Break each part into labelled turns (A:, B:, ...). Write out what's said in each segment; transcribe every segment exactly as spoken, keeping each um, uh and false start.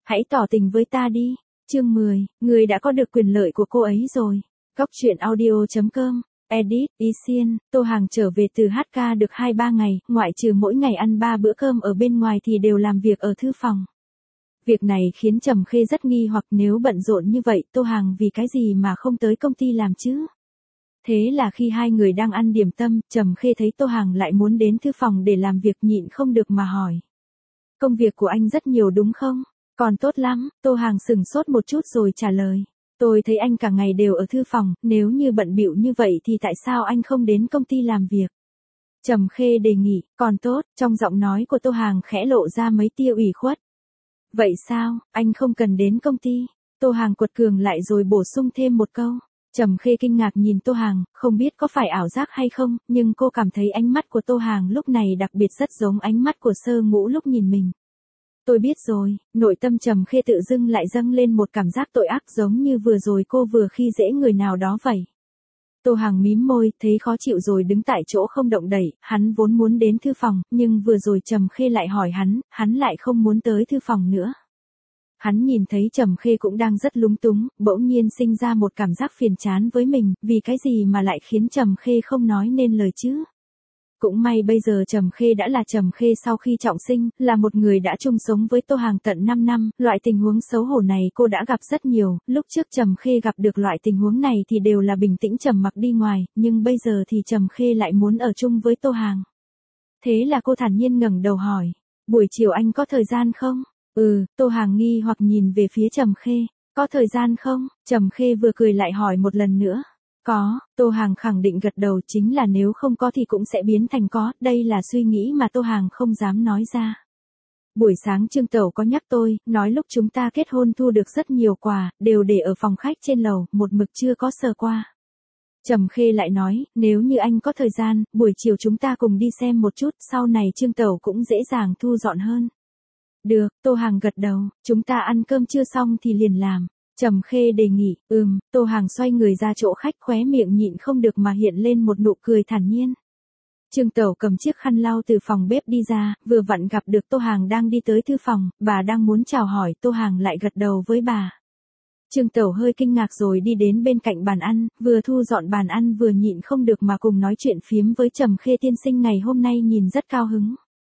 A: Hãy tỏ tình với ta đi. Chương mười, người đã có được quyền lợi của cô ấy rồi. Góc truyện audio chấm com. Edit, Y Xiên, Tô Hàng trở về từ hát ca được hai ba ngày, ngoại trừ mỗi ngày ăn ba bữa cơm ở bên ngoài thì đều làm việc ở thư phòng. Việc này khiến Trầm Khê rất nghi hoặc, nếu bận rộn như vậy Tô Hàng vì cái gì mà không tới công ty làm chứ? Thế là khi hai người đang ăn điểm tâm, Trầm Khê thấy Tô Hàng lại muốn đến thư phòng để làm việc, nhịn không được mà hỏi. Công việc của anh rất nhiều đúng không? Còn tốt lắm, Tô Hàng sửng sốt một chút rồi trả lời. Tôi thấy anh cả ngày đều ở thư phòng, nếu như bận bịu như vậy thì tại sao anh không đến công ty làm việc? Trầm Khê đề nghị, còn tốt, trong giọng nói của Tô Hàng khẽ lộ ra mấy tia ủy khuất. Vậy sao, anh không cần đến công ty? Tô Hàng quật cường lại rồi bổ sung thêm một câu. Trầm Khê kinh ngạc nhìn Tô Hàng, không biết có phải ảo giác hay không, nhưng cô cảm thấy ánh mắt của Tô Hàng lúc này đặc biệt rất giống ánh mắt của Sơ Ngũ lúc nhìn mình. Tôi biết rồi, nội tâm Trầm Khê tự dưng lại dâng lên một cảm giác tội ác, giống như vừa rồi cô vừa khi dễ người nào đó vậy. Tô Hàng mím môi, thấy khó chịu rồi đứng tại chỗ không động đậy, hắn vốn muốn đến thư phòng, nhưng vừa rồi Trầm Khê lại hỏi hắn, hắn lại không muốn tới thư phòng nữa. Hắn nhìn thấy Trầm Khê cũng đang rất lúng túng, bỗng nhiên sinh ra một cảm giác phiền chán với mình, vì cái gì mà lại khiến Trầm Khê không nói nên lời chứ? Cũng may bây giờ Trầm Khê đã là Trầm Khê sau khi trọng sinh, là một người đã chung sống với Tô Hàng tận năm năm, loại tình huống xấu hổ này cô đã gặp rất nhiều, lúc trước Trầm Khê gặp được loại tình huống này thì đều là bình tĩnh trầm mặc đi ngoài, nhưng bây giờ thì Trầm Khê lại muốn ở chung với Tô Hàng. Thế là cô thản nhiên ngẩng đầu hỏi, buổi chiều anh có thời gian không? Ừ, Tô Hàng nghi hoặc nhìn về phía Trầm Khê, có thời gian không? Trầm Khê vừa cười lại hỏi một lần nữa. Có, Tô Hàng khẳng định gật đầu, chính là nếu không có thì cũng sẽ biến thành có, đây là suy nghĩ mà Tô Hàng không dám nói ra. Buổi sáng Trương Tẩu có nhắc tôi, nói lúc chúng ta kết hôn thu được rất nhiều quà, đều để ở phòng khách trên lầu, một mực chưa có sờ qua. Trầm Khê lại nói, nếu như anh có thời gian, buổi chiều chúng ta cùng đi xem một chút, sau này Trương Tẩu cũng dễ dàng thu dọn hơn. Được, Tô Hàng gật đầu, chúng ta ăn cơm chưa xong thì liền làm. Trầm Khê đề nghị, ừm, Tô Hàng xoay người ra chỗ khách, khóe miệng nhịn không được mà hiện lên một nụ cười thản nhiên. Trương Tẩu cầm chiếc khăn lau từ phòng bếp đi ra, vừa vặn gặp được Tô Hàng đang đi tới thư phòng, bà đang muốn chào hỏi, Tô Hàng lại gật đầu với bà. Trương Tẩu hơi kinh ngạc rồi đi đến bên cạnh bàn ăn, vừa thu dọn bàn ăn vừa nhịn không được mà cùng nói chuyện phiếm với Trầm Khê tiên sinh ngày hôm nay nhìn rất cao hứng.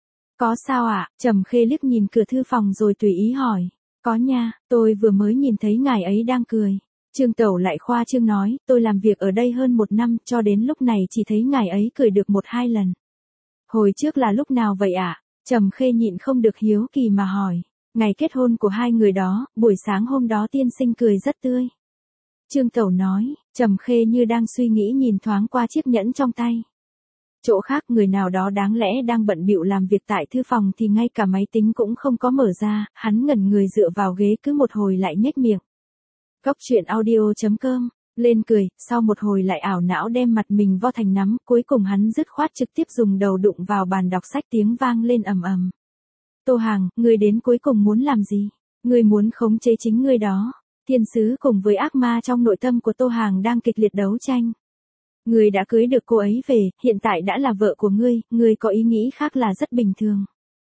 A: Có sao ạ? À? Trầm Khê liếc nhìn cửa thư phòng rồi tùy ý hỏi. Có nha, tôi vừa mới nhìn thấy ngài ấy đang cười. Trương Tẩu lại khoa trương nói, tôi làm việc ở đây hơn một năm, cho đến lúc này chỉ thấy ngài ấy cười được một hai lần. Hồi trước là lúc nào vậy ạ? À? Trầm Khê nhịn không được hiếu kỳ mà hỏi. Ngày kết hôn của hai người đó, buổi sáng hôm đó tiên sinh cười rất tươi. Trương Tẩu nói, Trầm Khê như đang suy nghĩ nhìn thoáng qua chiếc nhẫn trong tay. Chỗ khác người nào đó đáng lẽ đang bận bịu làm việc tại thư phòng thì ngay cả máy tính cũng không có mở ra, hắn ngẩn người dựa vào ghế cứ một hồi lại nhếch miệng. Góc truyện audio chấm com, lên cười, sau một hồi lại ảo não đem mặt mình vo thành nắm, cuối cùng hắn dứt khoát trực tiếp dùng đầu đụng vào bàn đọc sách, tiếng vang lên ầm ầm. Tô Hàng, ngươi đến cuối cùng muốn làm gì? Ngươi muốn khống chế chính ngươi đó. Thiên sứ cùng với ác ma trong nội tâm của Tô Hàng đang kịch liệt đấu tranh. Ngươi đã cưới được cô ấy về, hiện tại đã là vợ của ngươi, ngươi có ý nghĩ khác là rất bình thường.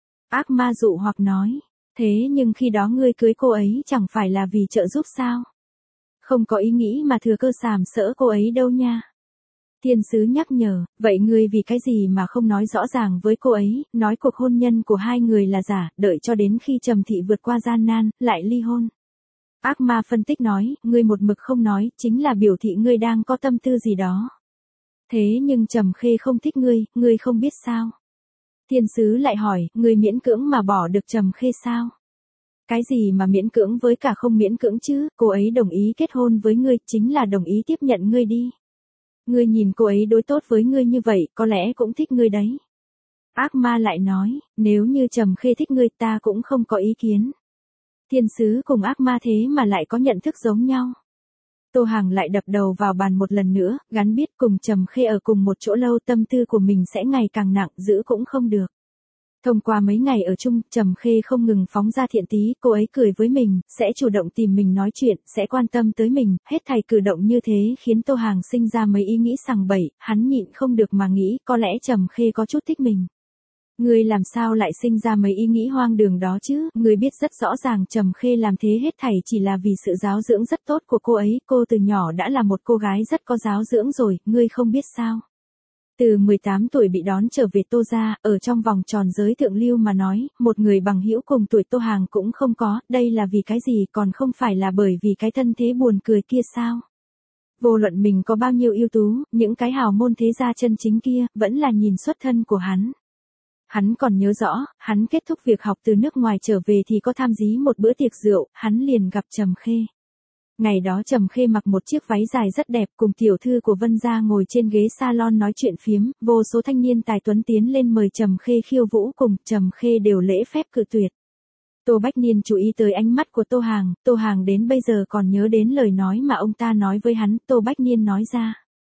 A: Ác ma dụ hoặc nói, thế nhưng khi đó ngươi cưới cô ấy chẳng phải là vì trợ giúp sao? Không có ý nghĩ mà thừa cơ sàm sỡ cô ấy đâu nha. Thiên sứ nhắc nhở, vậy ngươi vì cái gì mà không nói rõ ràng với cô ấy, nói cuộc hôn nhân của hai người là giả, đợi cho đến khi Trầm Thị vượt qua gian nan, lại ly hôn. Ác ma phân tích nói, ngươi một mực không nói, chính là biểu thị ngươi đang có tâm tư gì đó. Thế nhưng Trầm Khê không thích ngươi, ngươi không biết sao? Thiên sứ lại hỏi, ngươi miễn cưỡng mà bỏ được Trầm Khê sao? Cái gì mà miễn cưỡng với cả không miễn cưỡng chứ, cô ấy đồng ý kết hôn với ngươi, chính là đồng ý tiếp nhận ngươi đi. Ngươi nhìn cô ấy đối tốt với ngươi như vậy, có lẽ cũng thích ngươi đấy. Ác ma lại nói, nếu như Trầm Khê thích ngươi ta cũng không có ý kiến. Thiên sứ cùng ác ma thế mà lại có nhận thức giống nhau. Tô Hàng lại đập đầu vào bàn một lần nữa, gắn biết cùng Trầm Khê ở cùng một chỗ lâu tâm tư của mình sẽ ngày càng nặng, giữ cũng không được. Thông qua mấy ngày ở chung, Trầm Khê không ngừng phóng ra thiện tí, cô ấy cười với mình, sẽ chủ động tìm mình nói chuyện, sẽ quan tâm tới mình, hết thảy cử động như thế khiến Tô Hàng sinh ra mấy ý nghĩ sằng bậy, hắn nhịn không được mà nghĩ, có lẽ Trầm Khê có chút thích mình. Ngươi làm sao lại sinh ra mấy ý nghĩ hoang đường đó chứ, ngươi biết rất rõ ràng Trầm Khê làm thế hết thảy chỉ là vì sự giáo dưỡng rất tốt của cô ấy, cô từ nhỏ đã là một cô gái rất có giáo dưỡng rồi, ngươi không biết sao. Từ mười tám tuổi bị đón trở về Tô gia, ở trong vòng tròn giới thượng lưu mà nói, một người bằng hữu cùng tuổi Tô Hàng cũng không có, đây là vì cái gì còn không phải là bởi vì cái thân thế buồn cười kia sao. Vô luận mình có bao nhiêu ưu tú, những cái hào môn thế gia chân chính kia, vẫn là nhìn xuất thân của hắn. Hắn còn nhớ rõ, hắn kết thúc việc học từ nước ngoài trở về thì có tham dí một bữa tiệc rượu, hắn liền gặp Trầm Khê. Ngày đó Trầm Khê mặc một chiếc váy dài rất đẹp cùng tiểu thư của Vân gia ngồi trên ghế salon nói chuyện phiếm, vô số thanh niên tài tuấn tiến lên mời Trầm Khê khiêu vũ cùng, Trầm Khê đều lễ phép cự tuyệt. Tô Bách Niên chú ý tới ánh mắt của Tô Hàng, Tô Hàng đến bây giờ còn nhớ đến lời nói mà ông ta nói với hắn, Tô Bách Niên nói ra.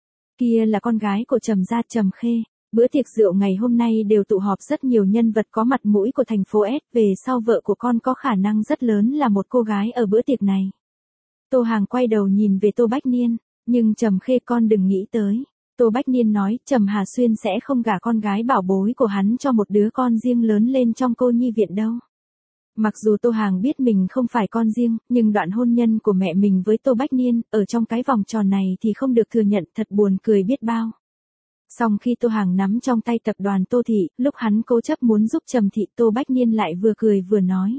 A: Kia là con gái của Trầm gia Trầm Khê. Bữa tiệc rượu ngày hôm nay đều tụ họp rất nhiều nhân vật có mặt mũi của thành phố S, về sau vợ của con có khả năng rất lớn là một cô gái ở bữa tiệc này. Tô Hàng quay đầu nhìn về Tô Bách Niên, nhưng Trầm Khê con đừng nghĩ tới. Tô Bách Niên nói, Trầm Hà Xuyên sẽ không gả con gái bảo bối của hắn cho một đứa con riêng lớn lên trong cô nhi viện đâu. Mặc dù Tô Hàng biết mình không phải con riêng, nhưng đoạn hôn nhân của mẹ mình với Tô Bách Niên, ở trong cái vòng tròn này thì không được thừa nhận, thật buồn cười biết bao. Song khi Tô Hàng nắm trong tay tập đoàn Tô Thị, lúc hắn cố chấp muốn giúp Trầm Thị, Tô Bách Niên lại vừa cười vừa nói.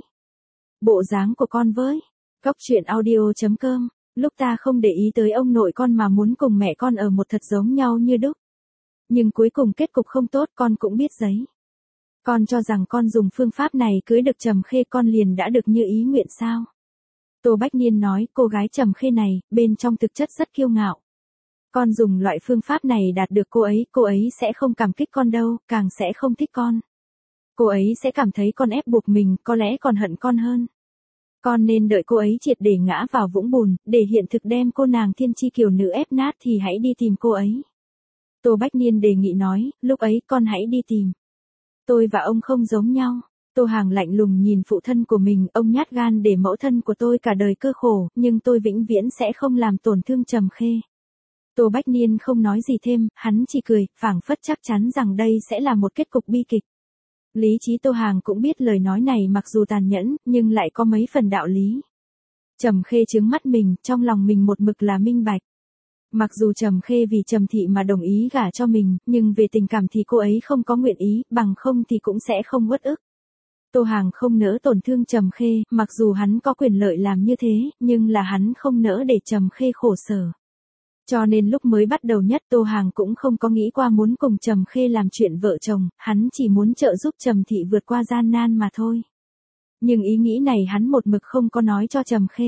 A: Bộ dáng của con với. Góc truyện audio chấm com, lúc ta không để ý tới ông nội con mà muốn cùng mẹ con ở một thật giống nhau như đúc. Nhưng cuối cùng kết cục không tốt con cũng biết giấy. Con cho rằng con dùng phương pháp này cưới được Trầm Khê con liền đã được như ý nguyện sao? Tô Bách Niên nói, cô gái Trầm Khê này, bên trong thực chất rất kiêu ngạo. Con dùng loại phương pháp này đạt được cô ấy, cô ấy sẽ không cảm kích con đâu, càng sẽ không thích con. Cô ấy sẽ cảm thấy con ép buộc mình, có lẽ còn hận con hơn. Con nên đợi cô ấy triệt để ngã vào vũng bùn, để hiện thực đem cô nàng thiên chi kiều nữ ép nát thì hãy đi tìm cô ấy. Tô Bách Niên đề nghị nói, lúc ấy con hãy đi tìm. Tôi và ông không giống nhau. Tô Hàng lạnh lùng nhìn phụ thân của mình, ông nhát gan để mẫu thân của tôi cả đời cơ khổ, nhưng tôi vĩnh viễn sẽ không làm tổn thương Trầm Khê. Tô Bách Niên không nói gì thêm, hắn chỉ cười, phảng phất chắc chắn rằng đây sẽ là một kết cục bi kịch. Lý trí Tô Hàng cũng biết lời nói này mặc dù tàn nhẫn, nhưng lại có mấy phần đạo lý. Trầm Khê trướng mắt mình, trong lòng mình một mực là minh bạch. Mặc dù Trầm Khê vì Trầm Thị mà đồng ý gả cho mình, nhưng về tình cảm thì cô ấy không có nguyện ý, bằng không thì cũng sẽ không uất ức. Tô Hàng không nỡ tổn thương Trầm Khê, mặc dù hắn có quyền lợi làm như thế, nhưng là hắn không nỡ để Trầm Khê khổ sở. Cho nên lúc mới bắt đầu nhất Tô Hàng cũng không có nghĩ qua muốn cùng Trầm Khê làm chuyện vợ chồng, hắn chỉ muốn trợ giúp Trầm Thị vượt qua gian nan mà thôi. Nhưng ý nghĩ này hắn một mực không có nói cho Trầm Khê.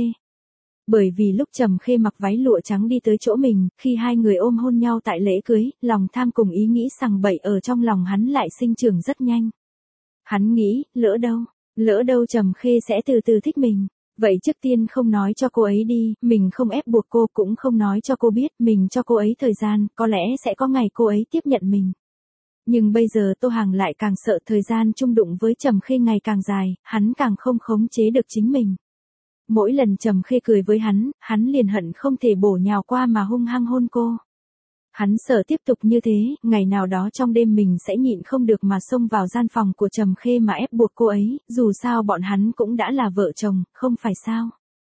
A: Bởi vì lúc Trầm Khê mặc váy lụa trắng đi tới chỗ mình, khi hai người ôm hôn nhau tại lễ cưới, lòng tham cùng ý nghĩ sằng bậy ở trong lòng hắn lại sinh trưởng rất nhanh. Hắn nghĩ, lỡ đâu, lỡ đâu Trầm Khê sẽ từ từ thích mình. Vậy trước tiên không nói cho cô ấy đi, mình không ép buộc cô cũng không nói cho cô biết, mình cho cô ấy thời gian, có lẽ sẽ có ngày cô ấy tiếp nhận mình. Nhưng bây giờ Tô Hàng lại càng sợ thời gian chung đụng với Trầm Khê ngày càng dài, hắn càng không khống chế được chính mình. Mỗi lần Trầm Khê cười với hắn, hắn liền hận không thể bổ nhào qua mà hung hăng hôn cô. Hắn sợ tiếp tục như thế, ngày nào đó trong đêm mình sẽ nhịn không được mà xông vào gian phòng của Trầm Khê mà ép buộc cô ấy, dù sao bọn hắn cũng đã là vợ chồng, không phải sao.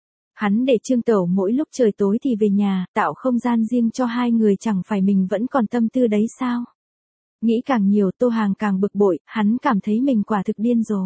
A: Hắn để Trương Tẩu mỗi lúc trời tối thì về nhà, tạo không gian riêng cho hai người, chẳng phải mình vẫn còn tâm tư đấy sao. Nghĩ càng nhiều Tô Hàng càng bực bội, hắn cảm thấy mình quả thực điên rồ.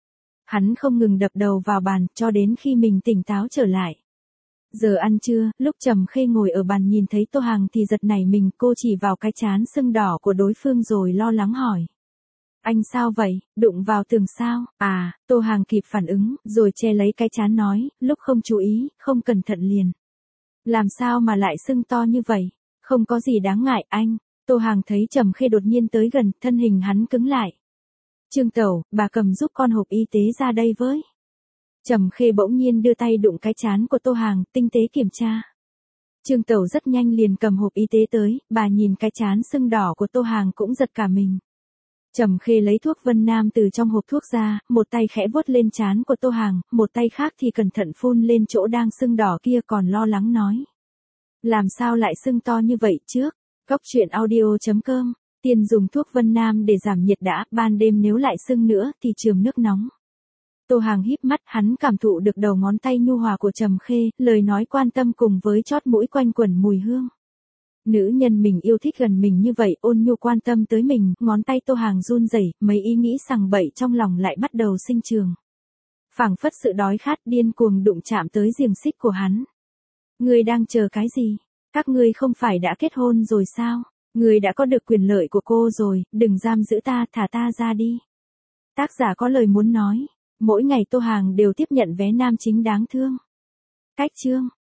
A: Hắn không ngừng đập đầu vào bàn, cho đến khi mình tỉnh táo trở lại. Giờ ăn trưa, lúc Trầm Khê ngồi ở bàn nhìn thấy Tô Hàng thì giật nảy mình, cô chỉ vào cái trán sưng đỏ của đối phương rồi lo lắng hỏi. Anh sao vậy, đụng vào tường sao? À, Tô Hàng kịp phản ứng, rồi che lấy cái trán nói, lúc không chú ý, không cẩn thận liền. Làm sao mà lại sưng to như vậy? Không có gì đáng ngại anh. Tô Hàng thấy Trầm Khê đột nhiên tới gần, thân hình hắn cứng lại. Trương Tẩu, bà cầm giúp con hộp y tế ra đây với. Trầm Khê bỗng nhiên đưa tay đụng cái trán của Tô Hàng, tinh tế kiểm tra. Trương Tẩu rất nhanh liền cầm hộp y tế tới, bà nhìn cái trán sưng đỏ của Tô Hàng cũng giật cả mình. Trầm Khê lấy thuốc Vân Nam từ trong hộp thuốc ra, một tay khẽ vuốt lên trán của Tô Hàng, một tay khác thì cẩn thận phun lên chỗ đang sưng đỏ kia, còn lo lắng nói. Làm sao lại sưng to như vậy trước? Góc truyện audio chấm com Tiên dùng thuốc Vân Nam để giảm nhiệt đã, ban đêm nếu lại sưng nữa thì chườm nước nóng. Tô Hàng híp mắt, hắn cảm thụ được đầu ngón tay nhu hòa của Trầm Khê, lời nói quan tâm cùng với chót mũi quanh quẩn mùi hương. Nữ nhân mình yêu thích gần mình như vậy, ôn nhu quan tâm tới mình, ngón tay Tô Hàng run rẩy, mấy ý nghĩ sằng bậy trong lòng lại bắt đầu sinh trường. Phảng phất sự đói khát điên cuồng đụng chạm tới xiềng xích của hắn. Ngươi đang chờ cái gì? Các ngươi không phải đã kết hôn rồi sao? Ngươi đã có được quyền lợi của cô rồi, đừng giam giữ ta, thả ta ra đi. Tác giả có lời muốn nói. Mỗi ngày Tô Hàng đều tiếp nhận vé nam chính đáng thương. Cách chương